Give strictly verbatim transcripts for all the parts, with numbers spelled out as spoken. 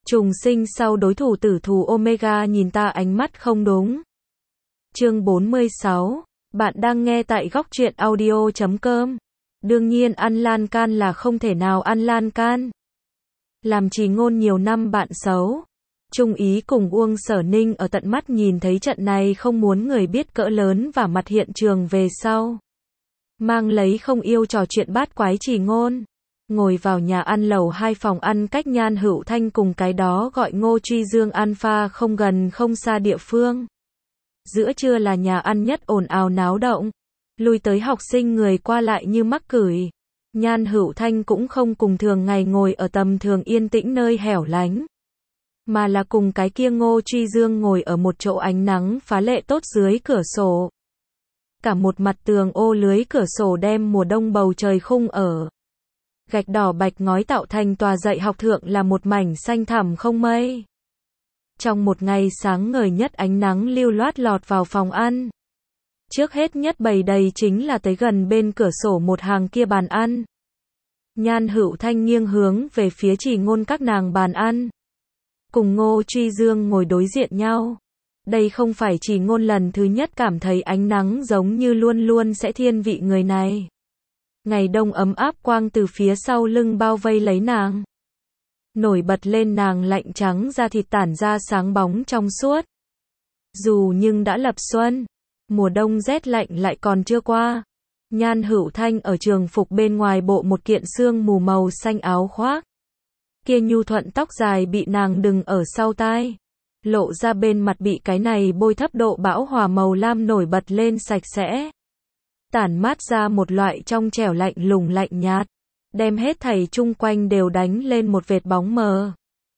Trùng sinh sau đối thủ tử thù Omega nhìn ta ánh mắt không đúng. Chương bốn mươi sáu. Bạn đang nghe tại góc truyện audio chấm com. Đương nhiên ăn lan can là không thể nào ăn lan can. Làm trì ngôn nhiều năm bạn xấu. Trung Ý cùng Uông Sở Ninh ở tận mắt nhìn thấy trận này không muốn người biết cỡ lớn và mặt hiện trường về sau. Mang lấy không yêu trò chuyện bát quái trì ngôn. Ngồi vào nhà ăn lầu hai phòng ăn cách Nhan Hữu Thanh cùng cái đó gọi Ngô Truy Dương Alpha không gần không xa địa phương. Giữa trưa là nhà ăn nhất ồn ào náo động. Lui tới học sinh người qua lại như mắc cửi. Nhan Hữu Thanh cũng không cùng thường ngày ngồi ở tầm thường yên tĩnh nơi hẻo lánh. Mà là cùng cái kia Ngô Truy Dương ngồi ở một chỗ ánh nắng phá lệ tốt dưới cửa sổ. Cả một mặt tường ô lưới cửa sổ đem mùa đông bầu trời khung ở. Gạch đỏ bạch ngói tạo thành tòa dạy học thượng là một mảnh xanh thẳm không mây. Trong một ngày sáng ngời nhất ánh nắng lưu loát lọt vào phòng ăn. Trước hết nhất bày đầy chính là tới gần bên cửa sổ một hàng kia bàn ăn. Nhan Hữu Thanh nghiêng hướng về phía trì ngôn các nàng bàn ăn. Cùng Ngô Truy Dương ngồi đối diện nhau. Đây không phải trì ngôn lần thứ nhất cảm thấy ánh nắng giống như luôn luôn sẽ thiên vị người này. Ngày đông ấm áp quang từ phía sau lưng bao vây lấy nàng. Nổi bật lên nàng lạnh trắng da thịt tản ra sáng bóng trong suốt. Dù nhưng đã lập xuân, mùa đông rét lạnh lại còn chưa qua. Nhan Hữu Thanh ở trường phục bên ngoài bộ một kiện sương mù màu xanh áo khoác. Kia nhu thuận tóc dài bị nàng đừng ở sau tai. Lộ ra bên mặt bị cái này bôi thấp độ bão hòa màu lam nổi bật lên sạch sẽ. Tản mát ra một loại trong trẻo lạnh lùng lạnh nhạt. Đem hết thảy chung quanh đều đánh lên một vệt bóng mờ.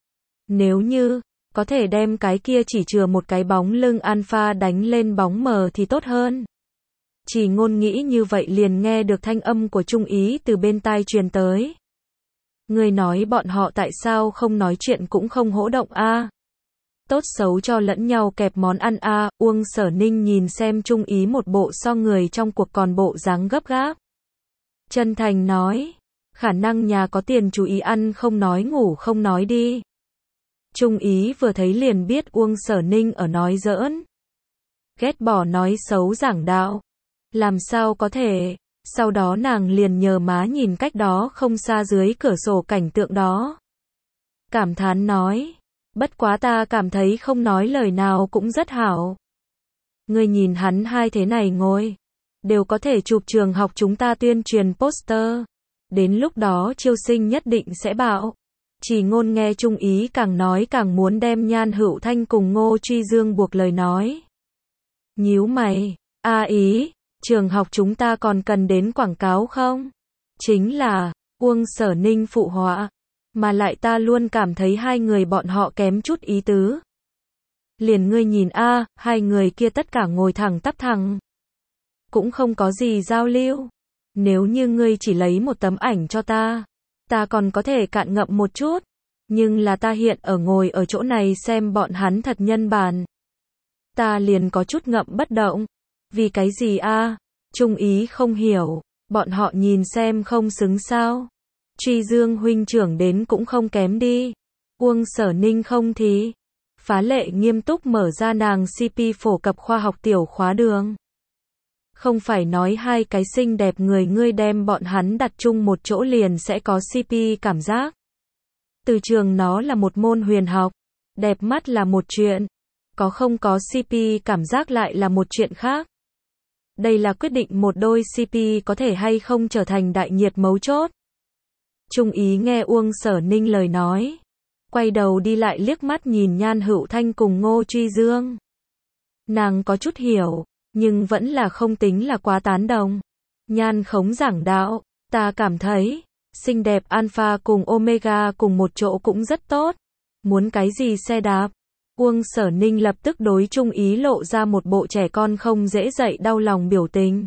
Nếu như có thể đem cái kia chỉ chừa một cái bóng lưng alpha đánh lên bóng mờ thì tốt hơn. Chỉ ngôn nghĩ như vậy liền nghe được thanh âm của Trung Ý từ bên tai truyền tới. Người nói bọn họ tại sao không nói chuyện cũng không hỗ động a? À? Tốt xấu cho lẫn nhau kẹp món ăn a. À? Uông Sở Ninh nhìn xem Trung Ý một bộ so người trong cuộc còn bộ dáng gấp gáp. Chân thành nói, khả năng nhà có tiền chú ý ăn không nói ngủ không nói đi. Trung Ý vừa thấy liền biết Uông Sở Ninh ở nói giỡn. Ghét bỏ nói xấu giảng đạo. Làm sao có thể, sau đó nàng liền nhờ má nhìn cách đó không xa dưới cửa sổ cảnh tượng đó. Cảm thán nói, bất quá ta cảm thấy không nói lời nào cũng rất hảo. Ngươi nhìn hắn hai thế này ngồi, đều có thể chụp trường học chúng ta tuyên truyền poster. Đến lúc đó chiêu sinh nhất định sẽ bạo. Chỉ ngôn nghe Trung Ý càng nói càng muốn đem Nhan Hữu Thanh cùng Ngô Truy Dương buộc lời nói. Nhíu mày, a Ý, trường học chúng ta còn cần đến quảng cáo không? Chính là, Uông Sở Ninh phụ họa. Mà lại ta luôn cảm thấy hai người bọn họ kém chút ý tứ. Liền ngươi nhìn a, à, hai người kia tất cả ngồi thẳng tắp thẳng. Cũng không có gì giao lưu. Nếu như ngươi chỉ lấy một tấm ảnh cho ta, ta còn có thể cạn ngậm một chút. Nhưng là ta hiện ở ngồi ở chỗ này xem bọn hắn thật nhân bản. Ta liền có chút ngậm bất động. Vì cái gì a? À? Trung Ý không hiểu. Bọn họ nhìn xem không xứng sao. Truy Dương huynh trưởng đến cũng không kém đi. Uông Sở Ninh không thì. Phá lệ nghiêm túc mở ra nàng xê pê phổ cập khoa học tiểu khóa đường. Không phải nói hai cái xinh đẹp người ngươi đem bọn hắn đặt chung một chỗ liền sẽ có xê pê cảm giác. Từ trường nó là một môn huyền học. Đẹp mắt là một chuyện. Có không có xê pê cảm giác lại là một chuyện khác. Đây là quyết định một đôi xê pê có thể hay không trở thành đại nhiệt mấu chốt. Trung Ý nghe Uông Sở Ninh lời nói. Quay đầu đi lại liếc mắt nhìn Nhan Hữu Thanh cùng Ngô Truy Dương. Nàng có chút hiểu, nhưng vẫn là không tính là quá tán đồng. Nhan khống giảng đạo, ta cảm thấy, xinh đẹp Alpha cùng Omega cùng một chỗ cũng rất tốt. Muốn cái gì xe đạp? Uông Sở Ninh lập tức đối Trung Ý lộ ra một bộ trẻ con không dễ dậy đau lòng biểu tình.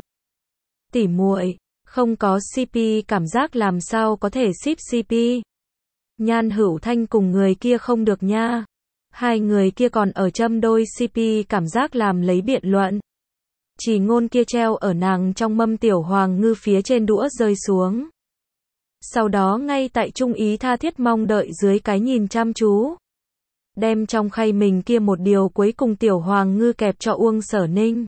Tỉ muội, không có xê pê cảm giác làm sao có thể ship xê pê. Nhan Hữu Thanh cùng người kia không được nha. Hai người kia còn ở châm đôi xê pê cảm giác làm lấy biện luận. Chỉ ngôn kia treo ở nàng trong mâm tiểu hoàng ngư phía trên đũa rơi xuống. Sau đó ngay tại Trung Ý tha thiết mong đợi dưới cái nhìn chăm chú. đem trong khay mình kia một điều cuối cùng tiểu hoàng ngư kẹp cho Uông Sở Ninh.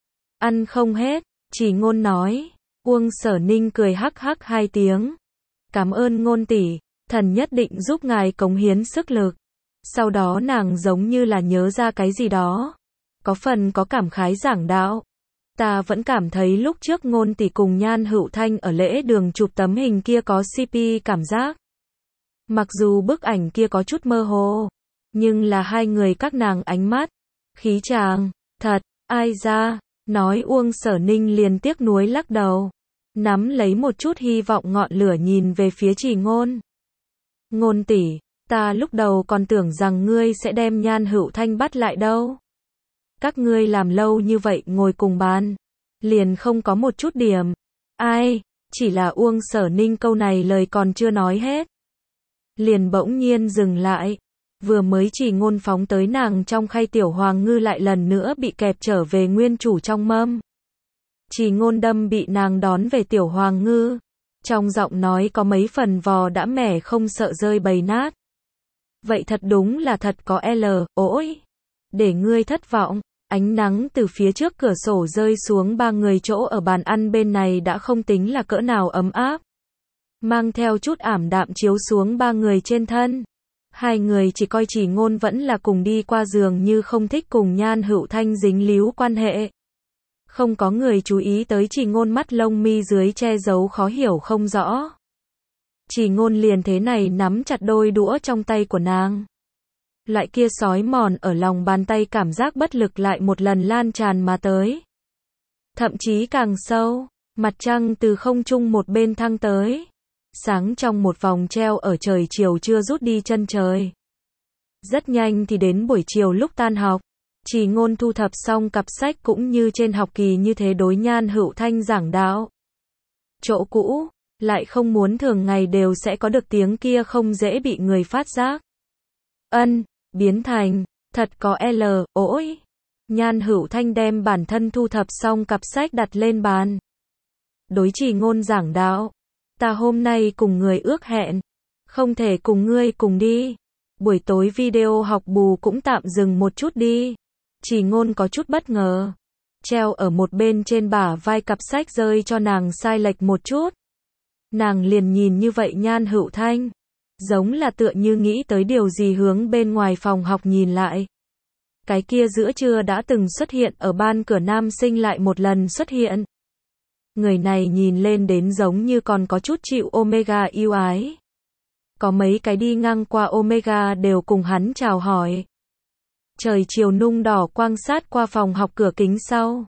Ăn không hết, Chỉ Ngôn nói. Uông Sở Ninh cười hắc hắc hai tiếng. Cảm ơn Ngôn tỷ, thần nhất định giúp ngài cống hiến sức lực. Sau đó nàng giống như là nhớ ra cái gì đó. Có phần có cảm khái giảng đạo. Ta vẫn cảm thấy lúc trước Ngôn tỷ cùng Nhan Hữu Thanh ở lễ đường chụp tấm hình kia có xê pê cảm giác. Mặc dù bức ảnh kia có chút mơ hồ, nhưng là hai người các nàng ánh mắt, khí chàng, thật, ai ra, nói Uông Sở Ninh liền tiếc nuối lắc đầu, nắm lấy một chút hy vọng ngọn lửa nhìn về phía Chỉ Ngôn. Ngôn tỷ, ta lúc đầu còn tưởng rằng ngươi sẽ đem Nhan Hữu Thanh bắt lại đâu. Các ngươi làm lâu như vậy ngồi cùng bàn, liền không có một chút điểm. Ai, chỉ là Uông Sở Ninh câu này lời còn chưa nói hết. Liền bỗng nhiên dừng lại. Vừa mới Chỉ Ngôn phóng tới nàng trong khay tiểu hoàng ngư lại lần nữa bị kẹp trở về nguyên chủ trong mâm. Chỉ Ngôn đâm bị nàng đón về tiểu hoàng ngư. Trong giọng nói có mấy phần vò đã mẻ không sợ rơi bầy nát. Vậy thật đúng là thật có L, ôi. Để ngươi thất vọng. Ánh nắng từ phía trước cửa sổ rơi xuống ba người chỗ ở bàn ăn bên này đã không tính là cỡ nào ấm áp. Mang theo chút ảm đạm chiếu xuống ba người trên thân. Hai người chỉ coi Chỉ Ngôn vẫn là cùng đi qua giường như không thích cùng Nhan Hữu Thanh dính líu quan hệ. Không có người chú ý tới Chỉ Ngôn mắt lông mi dưới che giấu khó hiểu không rõ. Chỉ Ngôn liền thế này nắm chặt đôi đũa trong tay của nàng. Loại kia sói mòn ở lòng bàn tay cảm giác bất lực lại một lần lan tràn mà tới. Thậm chí càng sâu, mặt trăng từ không trung một bên thăng tới. Sáng trong một vòng treo ở trời chiều chưa rút đi chân trời. Rất nhanh thì đến buổi chiều lúc tan học. Chỉ Ngôn thu thập xong cặp sách cũng như trên học kỳ như thế đối Nhan Hữu Thanh giảng đạo. Chỗ cũ, lại không muốn thường ngày đều sẽ có được tiếng kia không dễ bị người phát giác. Ân, biến thành, thật có L, ôi. Nhan Hữu Thanh đem bản thân thu thập xong cặp sách đặt lên bàn. Đối Chỉ Ngôn giảng đạo. Ta hôm nay cùng người ước hẹn. Không thể cùng ngươi cùng đi. Buổi tối video học bù cũng tạm dừng một chút đi. Chỉ Ngôn có chút bất ngờ. Treo ở một bên trên bả vai cặp sách rơi cho nàng sai lệch một chút. Nàng liền nhìn như vậy Nhan Hữu Thanh. Giống là tựa như nghĩ tới điều gì hướng bên ngoài phòng học nhìn lại. Cái kia giữa trưa đã từng xuất hiện ở ban cửa nam sinh lại một lần xuất hiện. Người này nhìn lên đến giống như còn có chút chịu Omega yêu ái. Có mấy cái đi ngang qua Omega đều cùng hắn chào hỏi. Trời chiều nung đỏ quang sát qua phòng học cửa kính sau.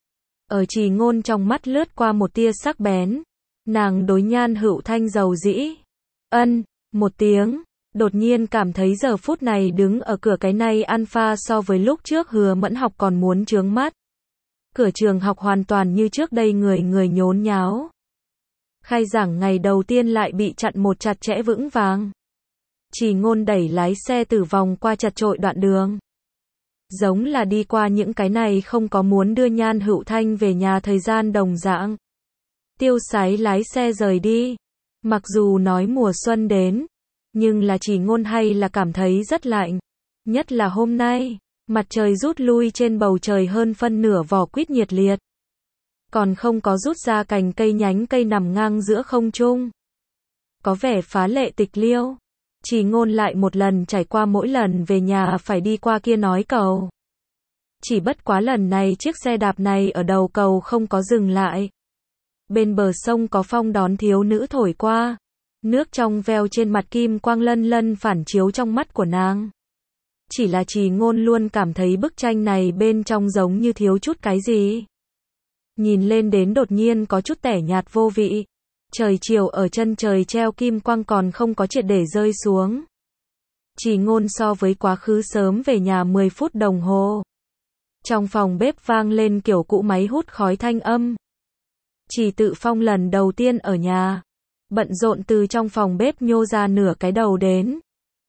Ở Chỉ Ngôn trong mắt lướt qua một tia sắc bén. Nàng đối Nhan Hữu Thanh dầu dĩ. Ân, một tiếng. Đột nhiên cảm thấy giờ phút này đứng ở cửa cái này alpha so với lúc trước Hứa Mẫn học còn muốn chướng mắt. Cửa trường học hoàn toàn như trước đây người người nhốn nháo. Khai giảng ngày đầu tiên lại bị chặn một chặt chẽ vững vàng. Chỉ Ngôn đẩy lái xe từ vòng qua chật chội đoạn đường. Giống là đi qua những cái này không có muốn đưa Nhan Hữu Thanh về nhà thời gian đồng dạng. Tiêu sái lái xe rời đi. Mặc dù nói mùa xuân đến, nhưng là Chỉ Ngôn hay là cảm thấy rất lạnh. Nhất là hôm nay, mặt trời rút lui trên bầu trời hơn phân nửa vỏ quýt nhiệt liệt. Còn không có rút ra cành cây nhánh cây nằm ngang giữa không trung. Có vẻ phá lệ tịch liêu. Chỉ Ngôn lại một lần trải qua mỗi lần về nhà phải đi qua kia nói cầu. Chỉ bất quá lần này chiếc xe đạp này ở đầu cầu không có dừng lại. Bên bờ sông có phong đón thiếu nữ thổi qua. Nước trong veo trên mặt kim quang lân lân phản chiếu trong mắt của nàng. Chỉ là Chỉ Ngôn luôn cảm thấy bức tranh này bên trong giống như thiếu chút cái gì. Nhìn lên đến đột nhiên có chút tẻ nhạt vô vị. Trời chiều ở chân trời treo kim quang còn không có triệt để rơi xuống. Chỉ Ngôn so với quá khứ sớm về nhà mười phút đồng hồ. Trong phòng bếp vang lên kiểu cũ máy hút khói thanh âm. Chỉ Tự Phong lần đầu tiên ở nhà. Bận rộn từ trong phòng bếp nhô ra nửa cái đầu đến.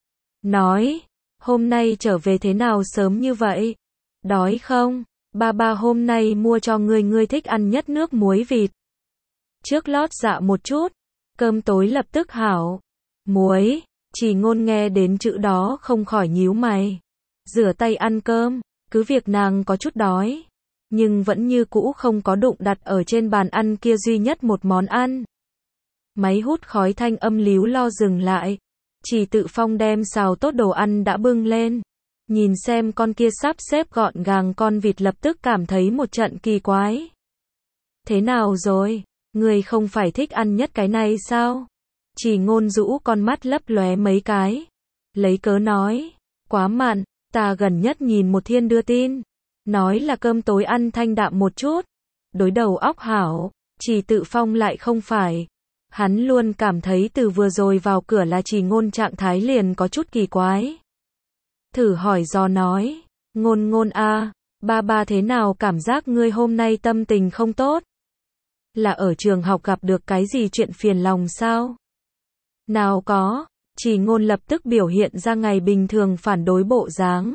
Nói, hôm nay trở về thế nào sớm như vậy? Đói không? Ba ba hôm nay mua cho ngươi ngươi thích ăn nhất nước muối vịt. Trước lót dạ một chút, cơm tối lập tức hảo. Muối, Chỉ Ngôn nghe đến chữ đó không khỏi nhíu mày. Rửa tay ăn cơm, cứ việc nàng có chút đói, nhưng vẫn như cũ không có đụng đặt ở trên bàn ăn kia duy nhất một món ăn. Máy hút khói thanh âm líu lo dừng lại. Chỉ Tự Phong đem xào tốt đồ ăn đã bưng lên. Nhìn xem con kia sắp xếp gọn gàng con vịt lập tức cảm thấy một trận kỳ quái. Thế nào rồi? Người không phải thích ăn nhất cái này sao? Chỉ Ngôn rũ con mắt lấp lóe mấy cái. Lấy cớ nói. Quá mặn, ta gần nhất nhìn một thiên đưa tin. Nói là cơm tối ăn thanh đạm một chút. Đối đầu óc hảo. Chỉ Tự Phong lại không phải. Hắn luôn cảm thấy từ vừa rồi vào cửa là Chỉ Ngôn trạng thái liền có chút kỳ quái. Thử hỏi do nói. Ngôn Ngôn a, ba ba thế nào cảm giác ngươi hôm nay tâm tình không tốt? Là ở trường học gặp được cái gì chuyện phiền lòng sao? Nào có, Chỉ Ngôn lập tức biểu hiện ra ngày bình thường phản đối bộ dáng.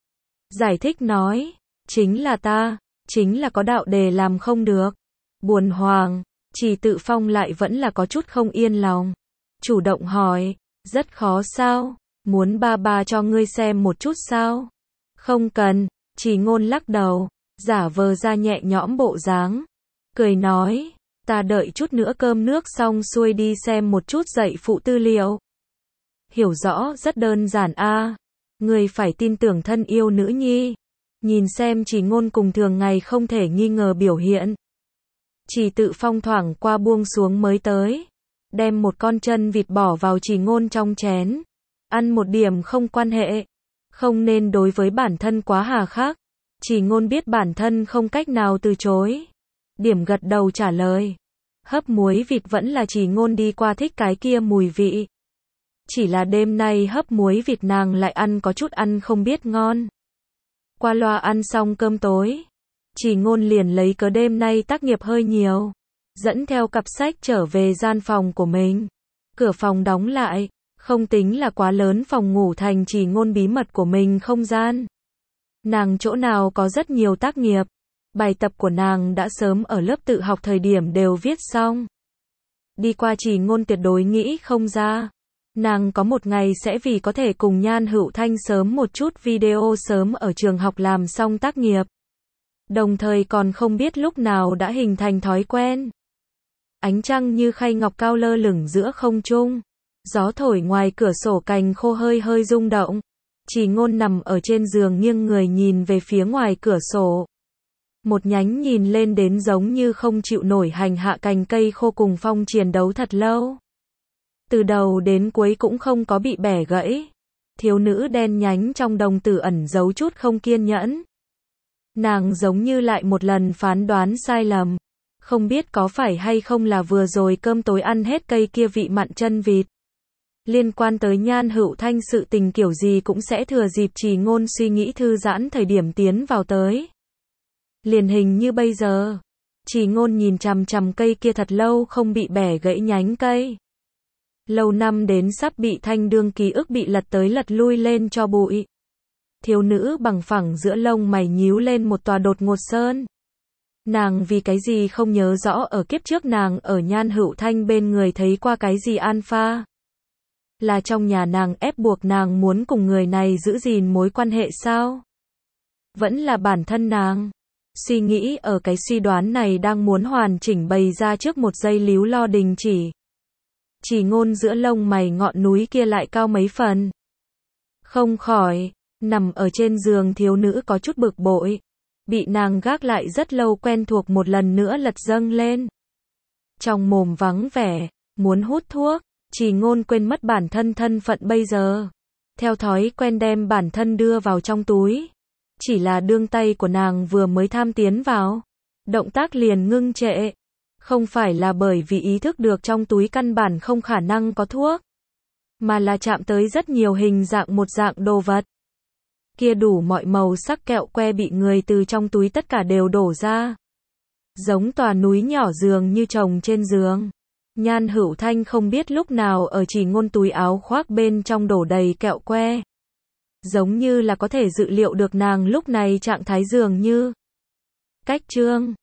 Giải thích nói, chính là ta, chính là có đạo đề làm không được. Buồn hoàng, Chỉ Tự Phong lại vẫn là có chút không yên lòng. Chủ động hỏi, rất khó sao? Muốn ba ba cho ngươi xem một chút sao? Không cần, Chỉ Ngôn lắc đầu, giả vờ ra nhẹ nhõm bộ dáng. Cười nói, ta đợi chút nữa cơm nước xong xuôi đi xem một chút dạy phụ tư liệu. Hiểu rõ rất đơn giản a, à. Ngươi phải tin tưởng thân yêu nữ nhi. Nhìn xem Chỉ Ngôn cùng thường ngày không thể nghi ngờ biểu hiện. Chỉ Tự Phong thoảng qua buông xuống mới tới. Đem một con chân vịt bỏ vào Chỉ Ngôn trong chén. Ăn một điểm không quan hệ. Không nên đối với bản thân quá hà khắc. Chỉ Ngôn biết bản thân không cách nào từ chối. Điểm gật đầu trả lời. Hấp muối vịt vẫn là Chỉ Ngôn đi qua thích cái kia mùi vị. Chỉ là đêm nay hấp muối vịt nàng lại ăn có chút ăn không biết ngon. Qua loa ăn xong cơm tối. Chỉ Ngôn liền lấy cớ đêm nay tác nghiệp hơi nhiều. Dẫn theo cặp sách trở về gian phòng của mình. Cửa phòng đóng lại. Không tính là quá lớn phòng ngủ thành Chỉ Ngôn bí mật của mình không gian. Nàng chỗ nào có rất nhiều tác nghiệp. Bài tập của nàng đã sớm ở lớp tự học thời điểm đều viết xong. Đi qua Chỉ Ngôn tuyệt đối nghĩ không ra. Nàng có một ngày sẽ vì có thể cùng Nhan Hữu Thanh sớm một chút video sớm ở trường học làm xong tác nghiệp. Đồng thời còn không biết lúc nào đã hình thành thói quen. Ánh trăng như khay ngọc cao lơ lửng giữa không trung. Gió thổi ngoài cửa sổ cành khô hơi hơi rung động. Chỉ Ngôn nằm ở trên giường nghiêng người nhìn về phía ngoài cửa sổ. Một nhánh nhìn lên đến giống như không chịu nổi hành hạ cành cây khô cùng phong chiến đấu thật lâu. Từ đầu đến cuối cũng không có bị bẻ gãy. Thiếu nữ đen nhánh trong đồng tử ẩn giấu chút không kiên nhẫn. Nàng giống như lại một lần phán đoán sai lầm. Không biết có phải hay không là vừa rồi cơm tối ăn hết cây kia vị mặn chân vịt. Liên quan tới Nhan Hữu Thanh sự tình kiểu gì cũng sẽ thừa dịp Chỉ Ngôn suy nghĩ thư giãn thời điểm tiến vào tới. Liền hình như bây giờ. Chỉ Ngôn nhìn chằm chằm cây kia thật lâu không bị bẻ gãy nhánh cây. Lâu năm đến sắp bị thanh đương ký ức bị lật tới lật lui lên cho bụi. Thiếu nữ bằng phẳng giữa lông mày nhíu lên một tòa đột ngột sơn. Nàng vì cái gì không nhớ rõ ở kiếp trước nàng ở Nhan Hữu Thanh bên người thấy qua cái gì alpha. Là trong nhà nàng ép buộc nàng muốn cùng người này giữ gìn mối quan hệ sao? Vẫn là bản thân nàng. Suy nghĩ ở cái suy đoán này đang muốn hoàn chỉnh bày ra trước một giây líu lo đình chỉ. Chỉ Ngôn giữa lông mày ngọn núi kia lại cao mấy phần. Không khỏi, nằm ở trên giường thiếu nữ có chút bực bội. Bị nàng gác lại rất lâu quen thuộc một lần nữa lật dâng lên. Trong mồm vắng vẻ, muốn hút thuốc, Chỉ Ngôn quên mất bản thân thân phận bây giờ. Theo thói quen đem bản thân đưa vào trong túi. Chỉ là đương tay của nàng vừa mới tham tiến vào. Động tác liền ngưng trệ. Không phải là bởi vì ý thức được trong túi căn bản không khả năng có thuốc. Mà là chạm tới rất nhiều hình dạng một dạng đồ vật. Kia đủ mọi màu sắc kẹo que bị người từ trong túi tất cả đều đổ ra. Giống tòa núi nhỏ giường như chồng trên giường. Nhan Hữu Thanh không biết lúc nào ở Chỉ Ngôn túi áo khoác bên trong đổ đầy kẹo que. Giống như là có thể dự liệu được nàng lúc này trạng thái dường như. Cách trương.